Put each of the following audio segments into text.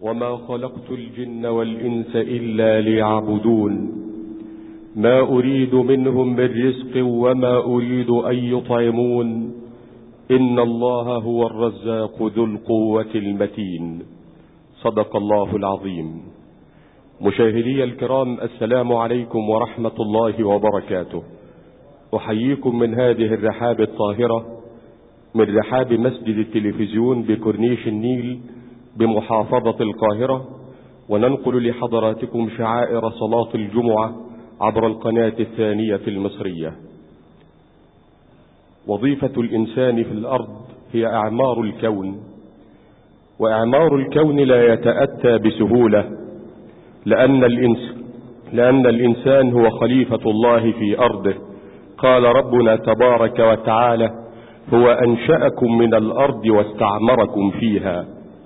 وما خلقت الجن والإنس إلا ليعبدون ما أريد منهم من رزق وما أريد أن يطعمون إن الله هو الرزاق ذو القوة المتين. صدق الله العظيم. مشاهدي الكرام، السلام عليكم ورحمة الله وبركاته. أحييكم من هذه الرحاب الطاهرة، من رحاب مسجد التلفزيون بكورنيش النيل بمحافظة القاهرة، وننقل لحضراتكم شعائر صلاة الجمعة عبر القناة الثانية المصرية. وظيفة الإنسان في الأرض هي إعمار الكون، وإعمار الكون لا يتأتى بسهولة، لأن الإنسان هو خليفة الله في أرضه. قال ربنا تبارك وتعالى: هو أنشأكم من الأرض واستعمركم فيها.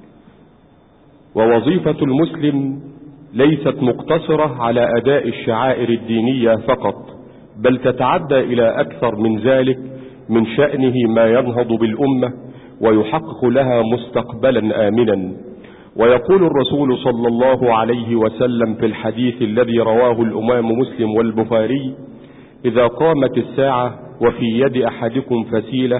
ووظيفة المسلم ليست مقتصرة على أداء الشعائر الدينية فقط، بل تتعدى إلى أكثر من ذلك. من شأنه ما ينهض بالأمة ويحقق لها مستقبلا آمنا. ويقول الرسول صلى الله عليه وسلم في الحديث الذي رواه الإمام مسلم والبخاري: إذا قامت الساعة وفي يد أحدكم فسيلة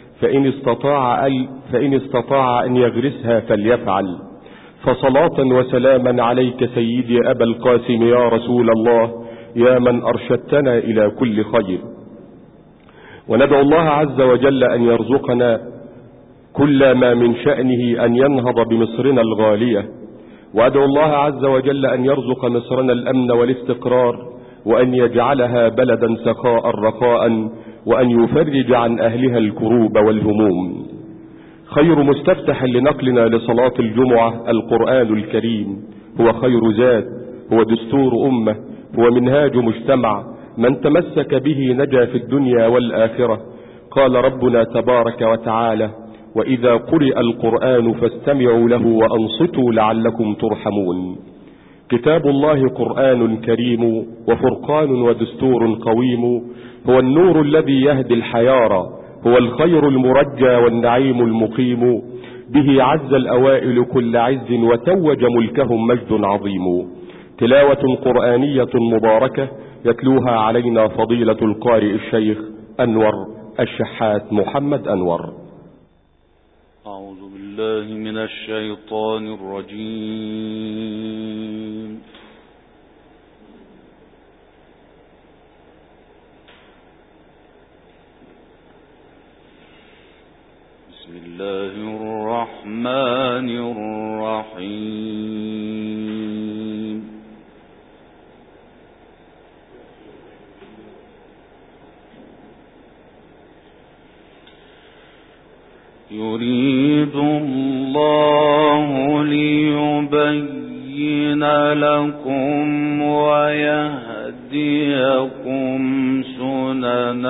فإن استطاع أن يغرسها فليفعل. فصلاة وسلاما عليك سيدي أبا القاسم يا رسول الله، يا من أرشدتنا إلى كل خير. وندعو الله عز وجل أن يرزقنا كل ما من شأنه أن ينهض بمصرنا الغالية، وأدعو الله عز وجل أن يرزق مصرنا الأمن والاستقرار، وأن يجعلها بلدا سخاء رخاء، وأن يفرج عن أهلها الكروب والهموم. خير مستفتح لنقلنا لصلاة الجمعة القرآن الكريم، هو خير زاد، هو دستور أمة، هو منهاج مجتمع، من تمسك به نجا في الدنيا والآخرة. قال ربنا تبارك وتعالى: وإذا قرئ القرآن فاستمعوا له وأنصتوا لعلكم ترحمون. كتاب الله قرآن كريم وفرقان ودستور قويم، هو النور الذي يهدي الحيارى، هو الخير المرجى والنعيم المقيم. به عز الأوائل كل عز وتوج ملكهم مجد عظيم. تلاوة قرآنية مباركة يتلوها علينا فضيلة القارئ الشيخ أنور الشحات محمد أنور. أعوذ بالله من الشيطان الرجيم. بسم الله الرحمن الرحيم. يريد الله ليبين لكم ويهديكم سنن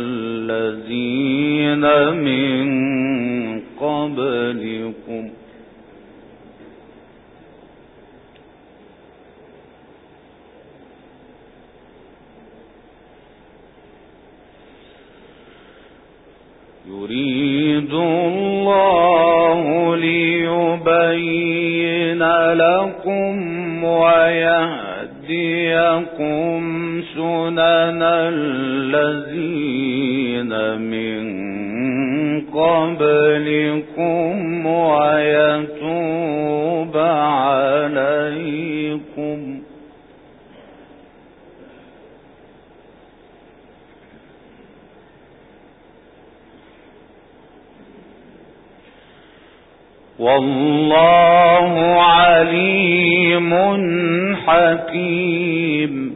الذين من قبلكم يريد الله ليبين لكم ويهديكم سنن الذين من قبلكم ويتوب عليكم. والله عليم حكيم.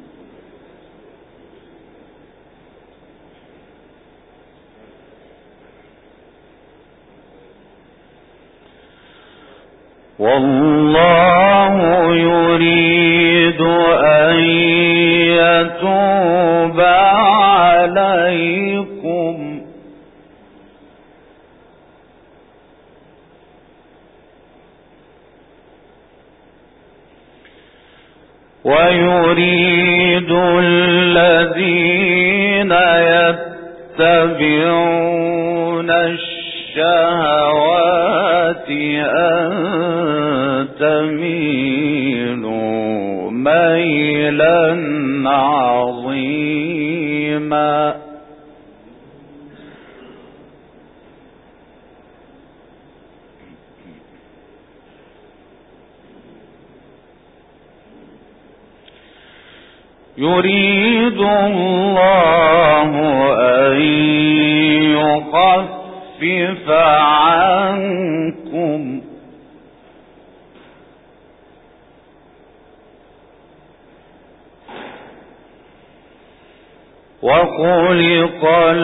والله يريد أن يتوب عليكم ويريد الذين يتبعون الشهوات أن تميل ميلا عظيما يريد الله أن يخفف عنكم وخلق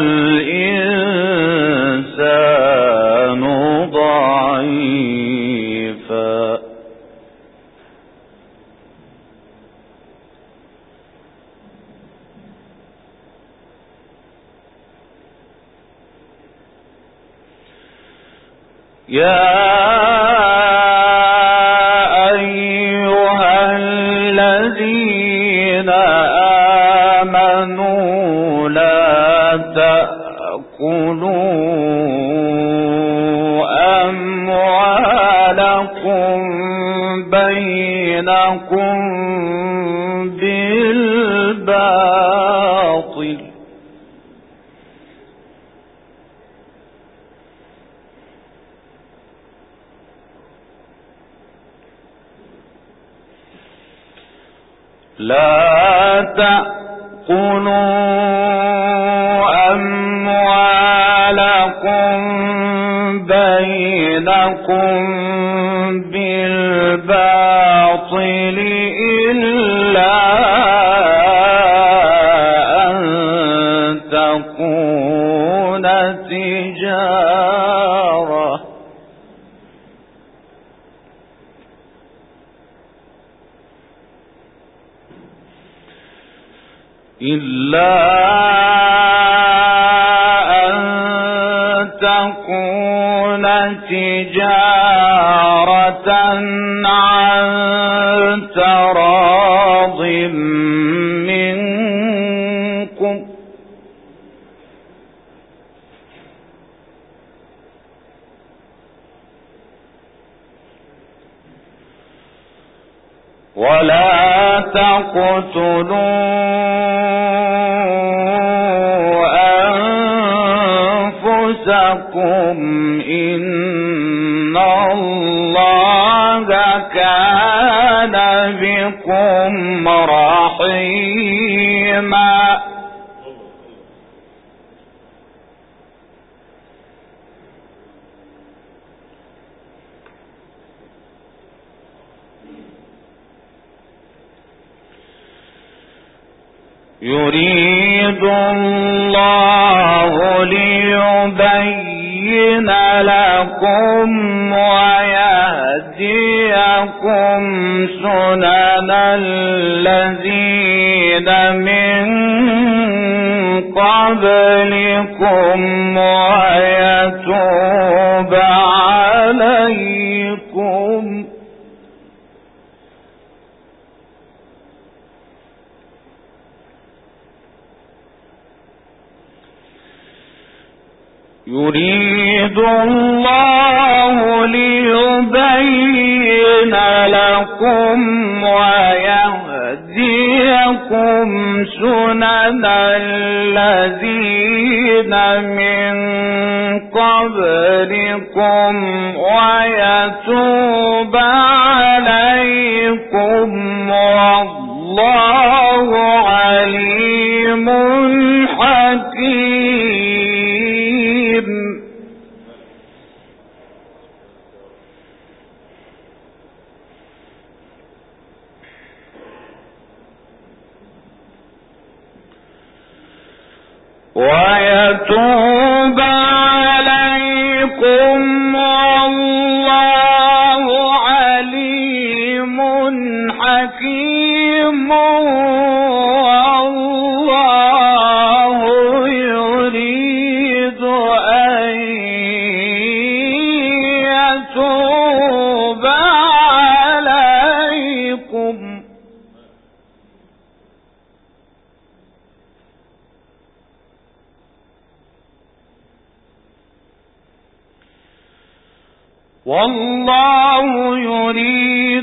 الإنسان ضعيفا يا أيها الذين آمنوا لا تأكلوا أموالكم بينكم بالباطل لا تأكلوا أموالكم بينكم بالباطل إلا أن تكون تجارة عن تراض منكم ولا تقتلوا أنفسكم إن الله كان بكم رحيما يريد الله ليبين لكم ويهديكم سنن الذين من قبلكم ويتوب عليكم يريد الله ليبين لكم ويهديكم سنن الذين من قبلكم ويتوب عليكم والله عليم حكيم ويتوب عليكم والله عليم حكيم والله يريد أن يتوب عليكم والله يريد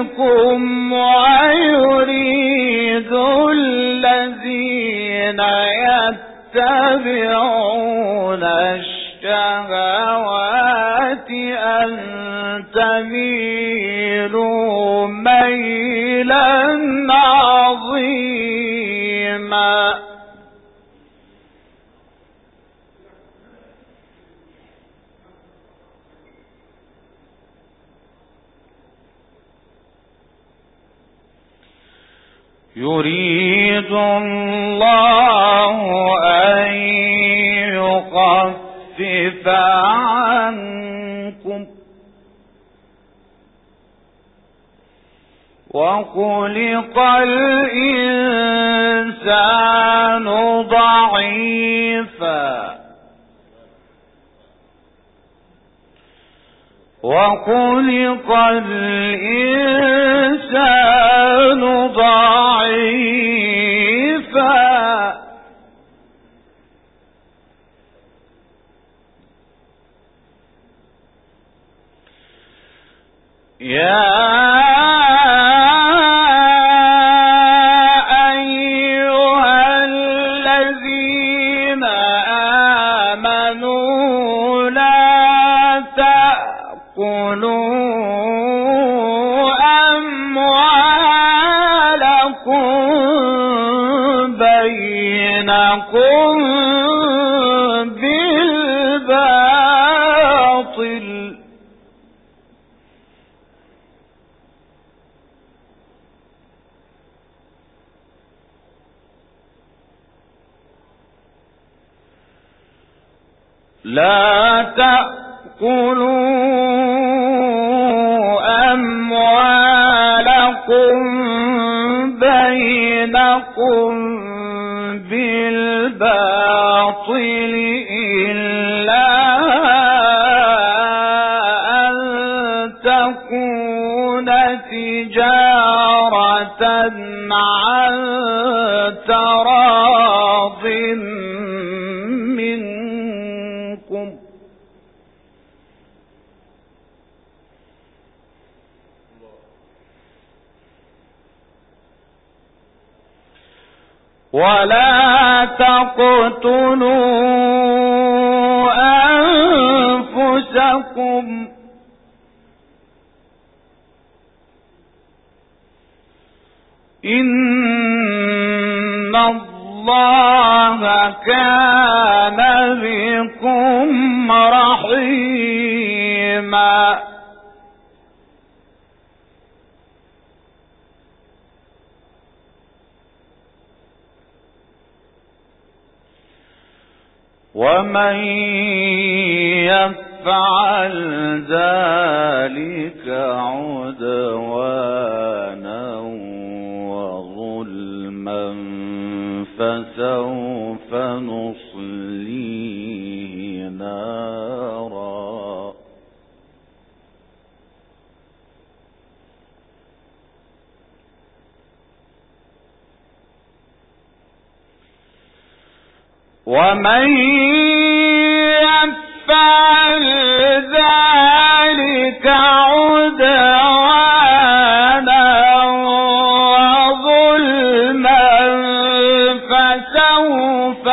فيكم ويريد الذين يتبعون الشهوات أن تميلوا ميلا عظيما يريد الله أن يخفف عنكم وخلق الإنسان ضعيفا وخلق الإنسان ضعيفا يا أيها الذين آمنوا لا تأكلوا أموالكم بينكم بالباطل لا تأكلوا أموالكم بينكم بالباطل إلا أن تكون تجارة عن تراض منكم ولا تقتلوا أنفسكم إن الله كان بكم رحيما ومن يفعل ذلك عدوانا وظلما فسوف نصليه نارا ومن يفعل ذلك عدوانا وظلما فسوف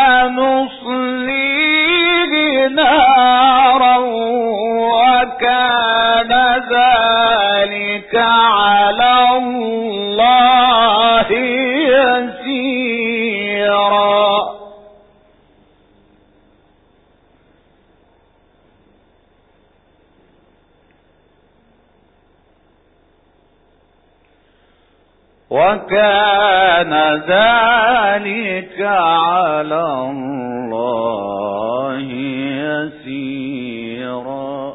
نصليه نارا وكان ذلك على الله يسيرا وكان ذلك على الله يسيرا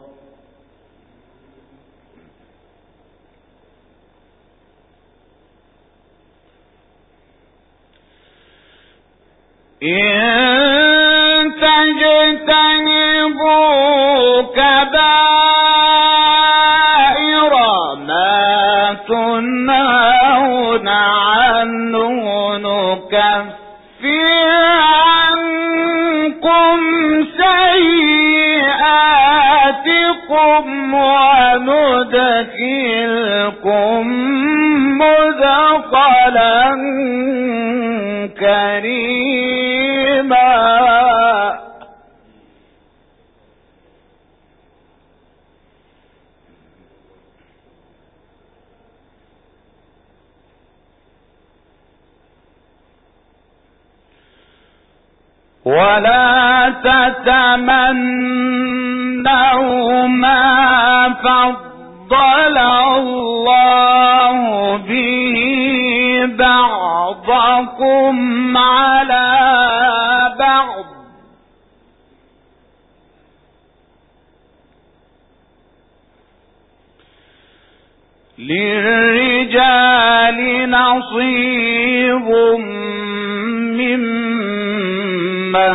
إن تجتنبوا كبائر ما تنهون عنه نكفر عنكم سيئاتكم وندخلكم نزلا كريما ولا تتمنوا ما فضل الله به بعضكم على بعض للرجال نصيب مما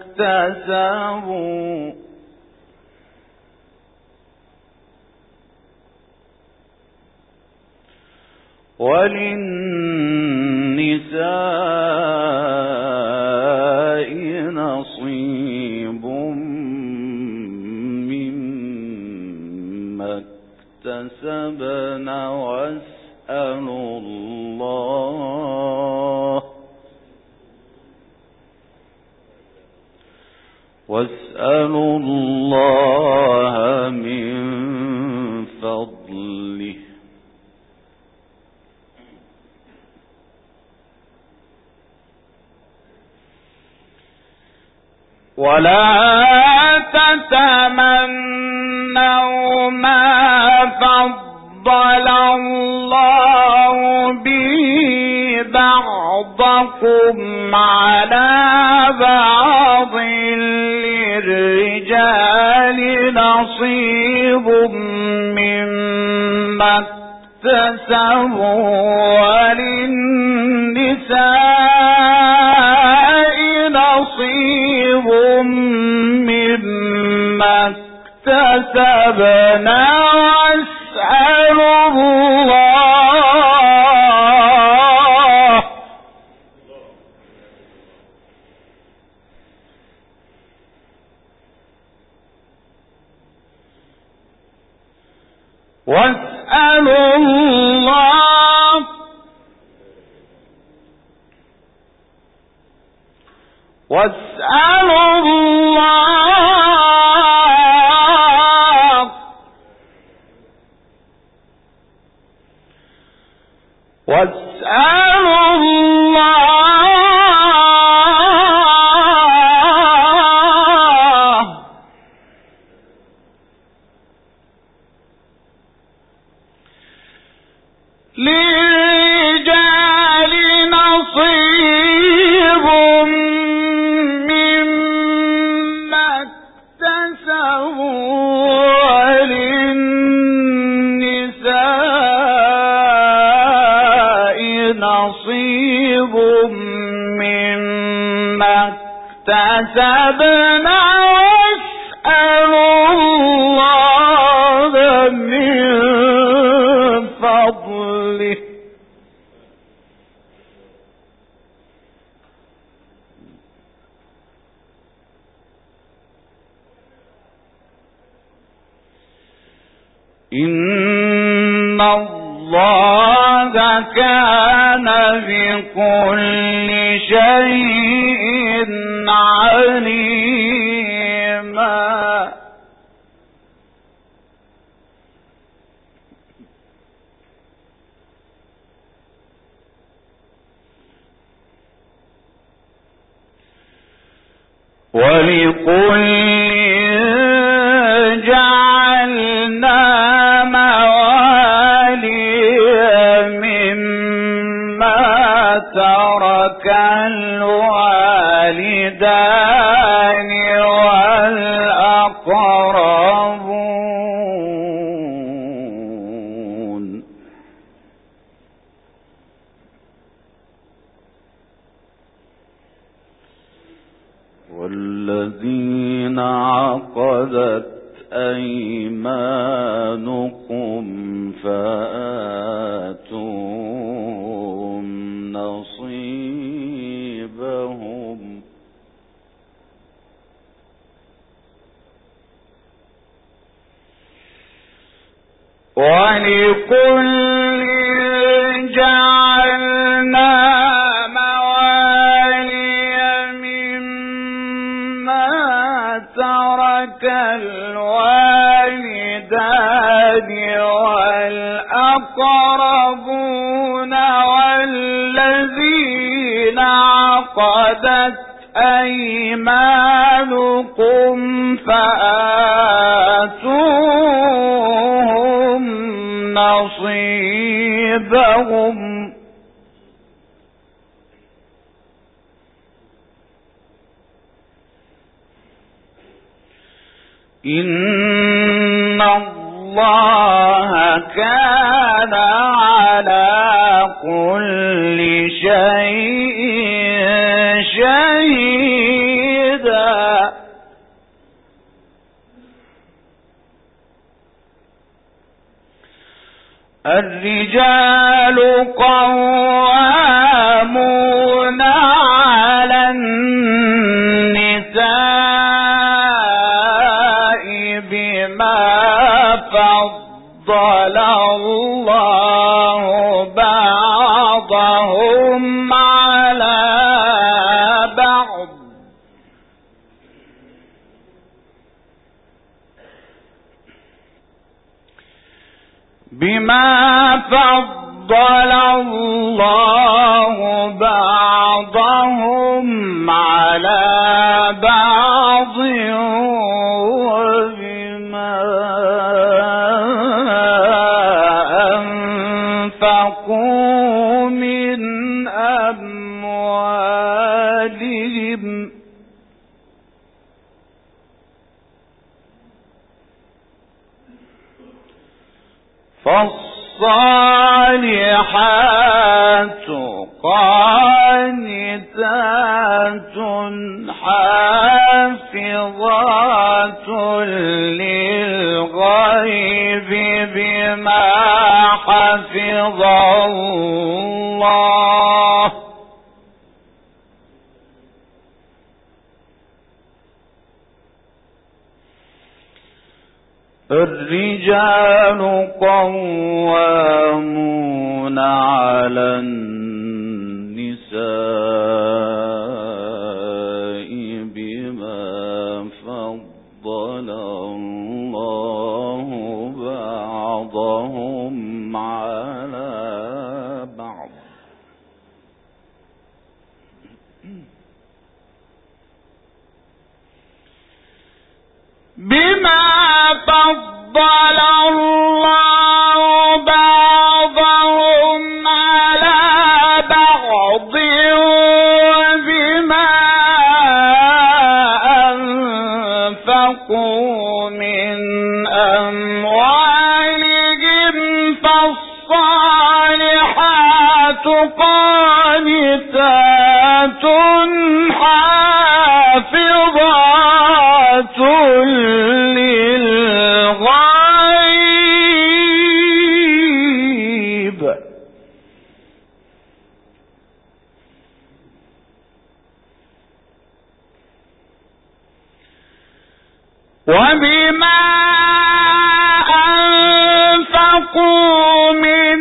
اكتسبوا وللنساء نصيب مما اكتسبن واسألوا الله من فضله ولا تتمنوا ما فضل الله به بعضكم على بعض للرجال نصيب مما اكتسبوا وللنساء نصيب مما اكتسبنا واسألوا الله للرجال نصيب مما اكتسبوا وللنساء نصيب مما اكتسبنا واسألوا الله من فضله إن الله كان بكل شيء عليما ولكل جعلنا موالي مما ترك الوالدان والأقربون والذين عقدت أيمانكم فآتوهم نصيبهم ولكل جعلنا والوالدان والأقربون والذين عقدت أيمانكم فآتوهم نصيبهم إن الله كان على كل شيء شهيدا. الرجال قوامون على النساء بما فضل الله بعضهم على بعض وبما أنفقوا من أموالهم فالصالحات قانتات حافظات للغيب بما حفظ الله. الرجال قوامون على النساء بما فضل الله بعضهم على بعض بما فضل الله بعضهم على بعض وبما أنفقوا من أموالهم. فالصالحات قانتات حافظات للغيب وبما أنفقوا من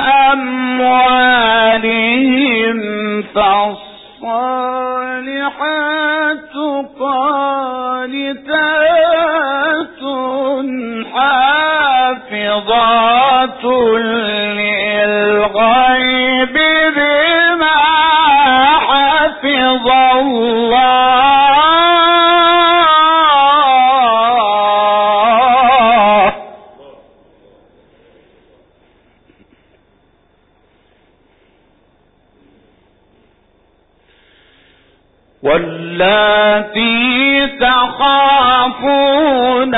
أموالهم. فالصالحات قانتات حافظات للغيب بما حفظ الله. واللاتي تخافون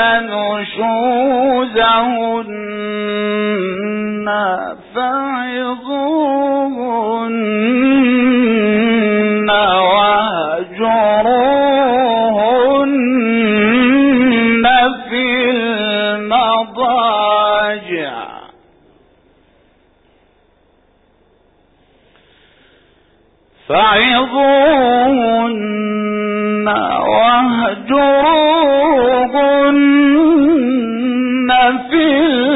نشوزهن فعظوهن واهجروهن في المضاجع فعظوهن واهجروهن في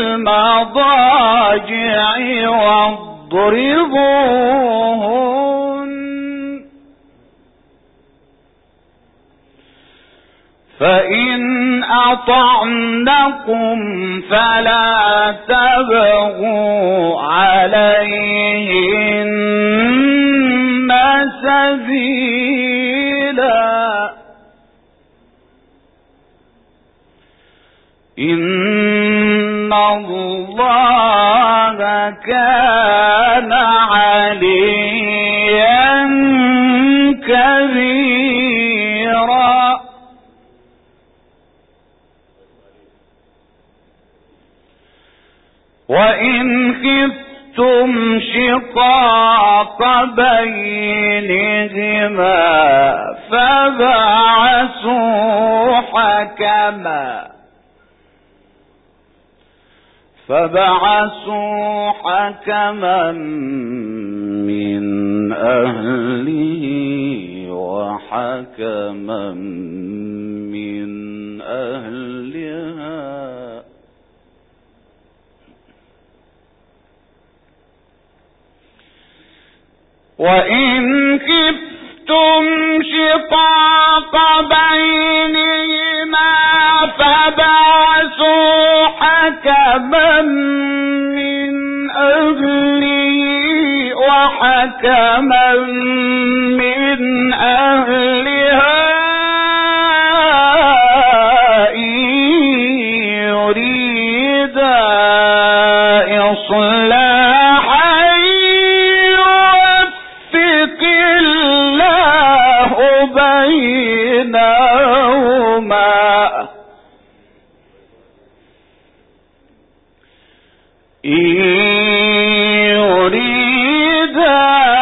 المضاجع واضربوهن فإن أطعنكم فلا تبغوا عليهن سبيلا إن الله كان عليا كبيرا وإن خفتم شقاق بينهما فبعثوا حكما من أهله وحكما من أهلها وإن خفتم شقاق بينهما فبعثوا حكما من أهله وحكما من أهلها إن يريدا إصلاحا يوفق الله بينهما إن يريدا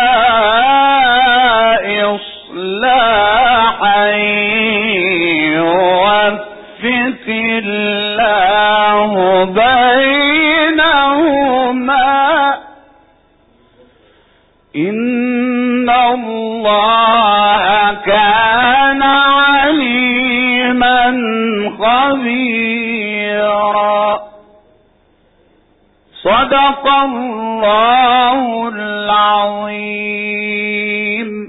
إصلاحا يوفق الله بينهما إن الله كان عليما خبيرا صدق الله العظيم.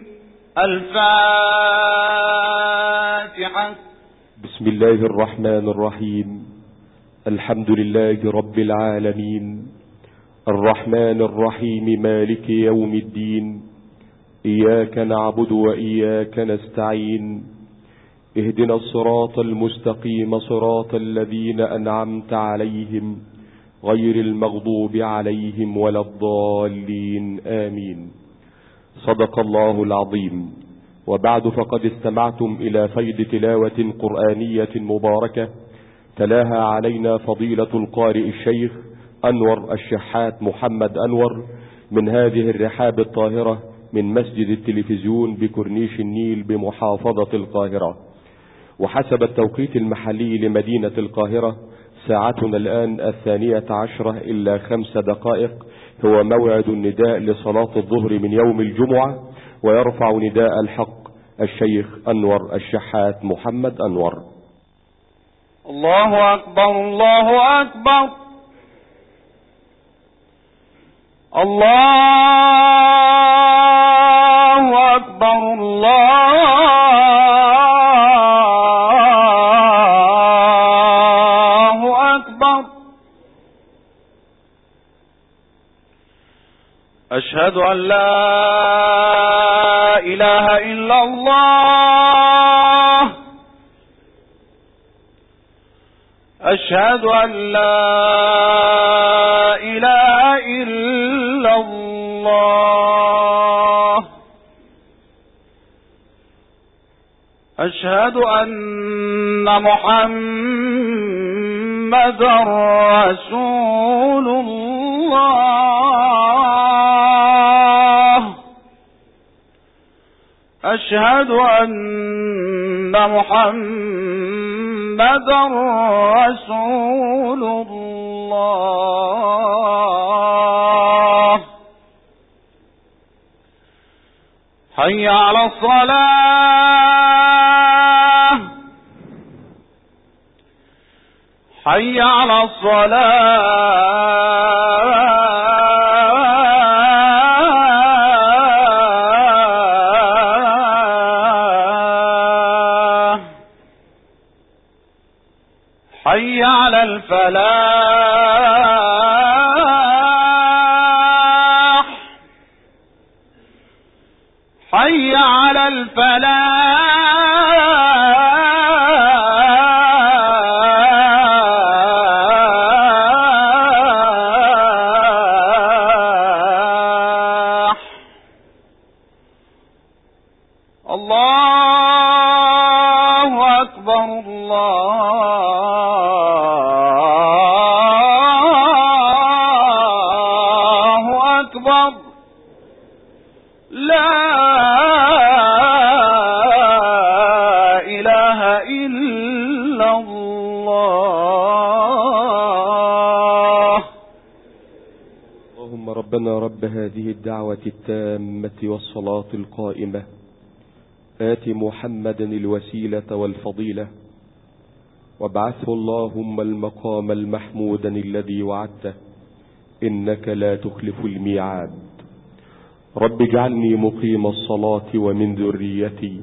الفاتحة. بسم الله الرحمن الرحيم. الحمد لله رب العالمين الرحمن الرحيم مالك يوم الدين إياك نعبد وإياك نستعين اهدنا الصراط المستقيم صراط الذين أنعمت عليهم غير المغضوب عليهم ولا الضالين آمين. صدق الله العظيم. وبعد فقد استمعتم إلى فيض تلاوة قرآنية مباركة تلاها علينا فضيلة القارئ الشيخ أنور الشحات محمد أنور من هذه الرحاب الطاهرة من مسجد التلفزيون بكورنيش النيل بمحافظة القاهرة. وحسب التوقيت المحلي لمدينة القاهرة ساعتنا الآن 12:10 إلا 5 دقائق هو موعد النداء لصلاة الظهر من يوم الجمعة. ويرفع نداء الحق الشيخ أنور الشحات محمد أنور. الله أكبر الله أكبر الله أكبر الله أكبر. أشهد أن لا إله إلا الله أشهد أن لا إله إلا الله أشهد أن محمدا رسول الله أشهد أن محمدا رسول الله. حي على الصلاة حي على الصلاة حي على الفلاح حي على الفلاح. الله أكبر الله أكبر لا إله إلا الله. اللهم ربنا رب هذه الدعوة التامة والصلاة القائمة آت محمدا الوسيلة والفضيلة وابعثه اللهم المقام المحمودا الذي وعدته إنك لا تخلف الميعاد. رب اجعلني مقيم الصلاة ومن ذريتي.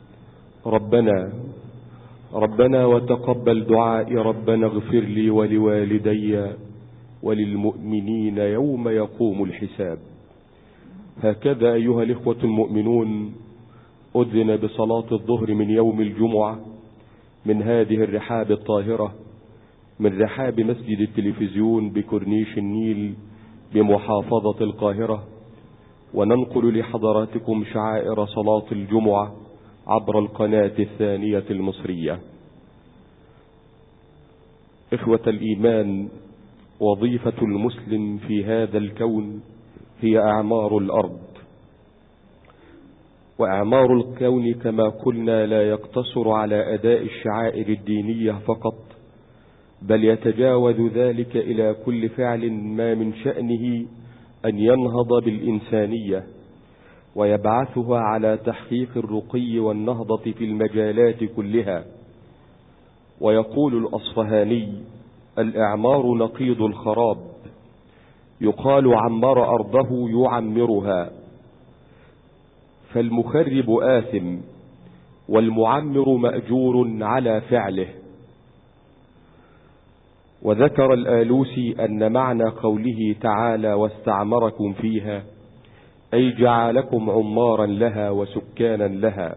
ربنا وتقبل دعائي. ربنا اغفر لي ولوالدي وللمؤمنين يوم يقوم الحساب. هكذا أيها الإخوة المؤمنون أذن بصلاة الظهر من يوم الجمعة من هذه الرحاب الطاهرة، من رحاب مسجد التلفزيون بكورنيش النيل بمحافظة القاهرة، وننقل لحضراتكم شعائر صلاة الجمعة عبر القناة الثانية المصرية. إخوة الإيمان، وظيفة المسلم في هذا الكون هي إعمار الأرض. وإعمار الكون كما قلنا لا يقتصر على أداء الشعائر الدينية فقط، بل يتجاوز ذلك إلى كل فعل ما من شأنه أن ينهض بالإنسانية ويبعثها على تحقيق الرقي والنهضة في المجالات كلها. ويقول الأصفهاني: الإعمار نقيض الخراب. يقال عمر أرضه يعمرها، فالمخرب آثم والمعمر مأجور على فعله. وذكر الآلوسي أن معنى قوله تعالى واستعمركم فيها أي جعلكم عمارا لها وسكانا لها،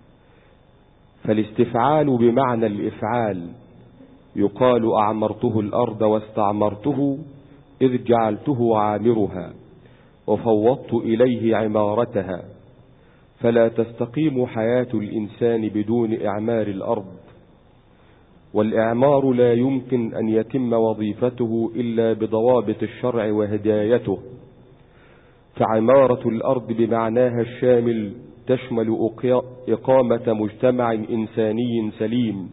فالاستفعال بمعنى الإفعال. يقال أعمرته الأرض واستعمرته إذ جعلته عامرها وفوضت إليه عمارتها. فلا تستقيم حياة الإنسان بدون إعمار الأرض، والإعمار لا يمكن أن يتم وظيفته إلا بضوابط الشرع وهدايته. فعمارة الأرض بمعناها الشامل تشمل إقامة مجتمع إنساني سليم،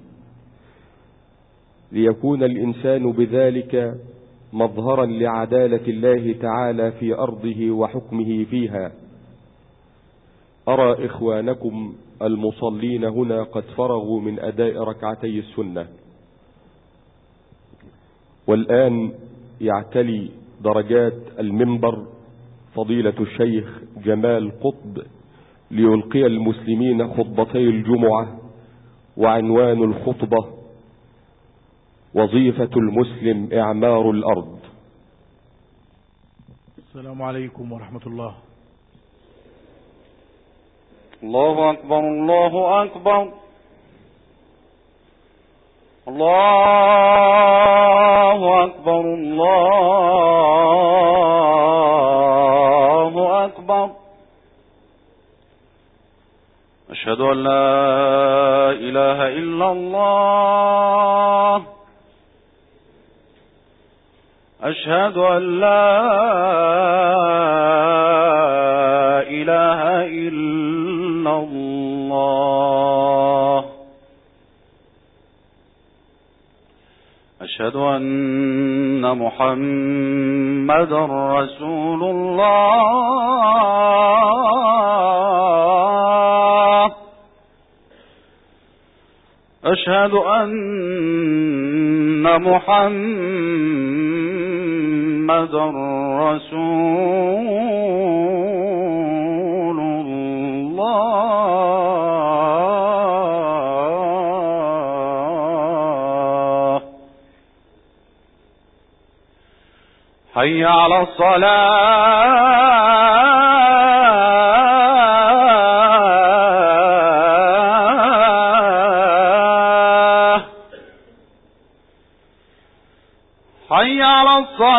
ليكون الإنسان بذلك مظهرا لعدالة الله تعالى في أرضه وحكمه فيها. أرى إخوانكم المصلين هنا قد فرغوا من أداء ركعتي السنة، والآن يعتلي درجات المنبر فضيلة الشيخ جمال قطب ليلقي المسلمين خطبتي الجمعة، وعنوان الخطبة: وظيفة المسلم إعمار الأرض. السلام عليكم ورحمة الله. الله أكبر الله أكبر الله أكبر الله أكبر. أشهد أن لا إله إلا الله. أشهد أن لا إله إلا الله. أشهد أن محمدا رسول الله. أشهد أن محمدا رسول الله. حي على الصلاة حي على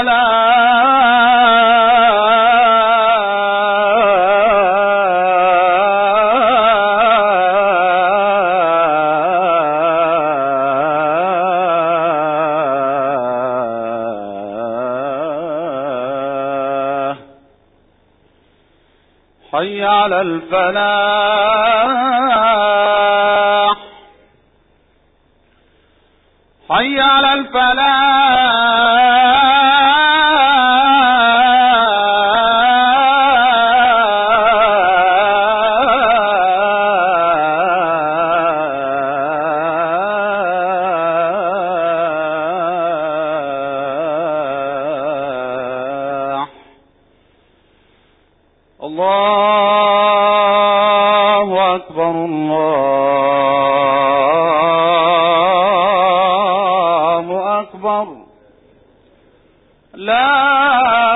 الصلاة حي على الفلاح حي على الفلاح. الله أكبر الله أكبر لا